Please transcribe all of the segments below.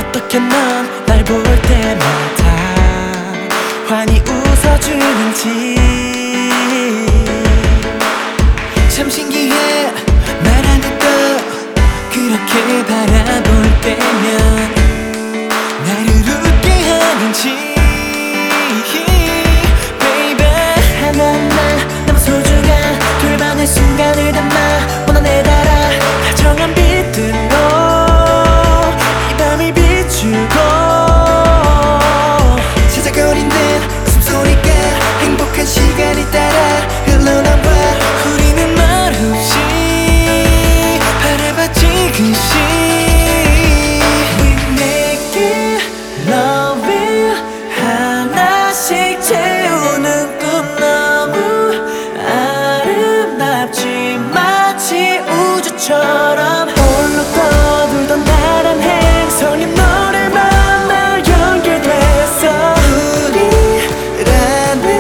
어떻게 넌 날 볼 때마다 환히 웃어주는지 참 신기해. 말 안 해도 그렇게 바라볼 때면 나를 웃게 하는지. Baby 하나하나 너무 소중한 둘만의 순간을 담아 원한에 달아 다정한 빛들로 이 밤을 비추고 시작거리는 웃음소리가 행복한 시간이 따라 흘러나와 우리는 말없이 바라봐 지그시 We make it love it 하나씩 채우는 꿈 너무 아름답지 마치 우주처럼 홀로 떠돌던 나란 행성이 너를 만나 연결됐어. 우리라는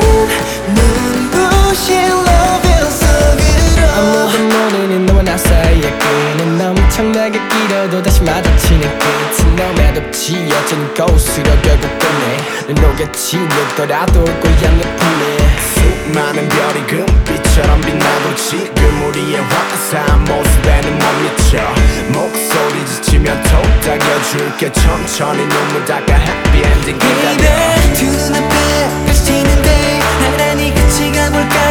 눈부신 love 속으로 아무도 모르는 너와 나 사이의 끈은 엄청나게 길어도 다시 마주치는 끝은 너무나도 지어진 곳으로 결국 끝내 널 녹였지 늦더라도 고향 내 품에 수많은 별이 금빛처럼 빛나도 지금 우리의 화사한 모습에는 못 미쳐. 목소리 지치면 톡 당겨줄게. 천천히 눈물 닦아 happy ending 기다려. Baby 두 눈앞에 펼치는데 나란히 같이 가볼까.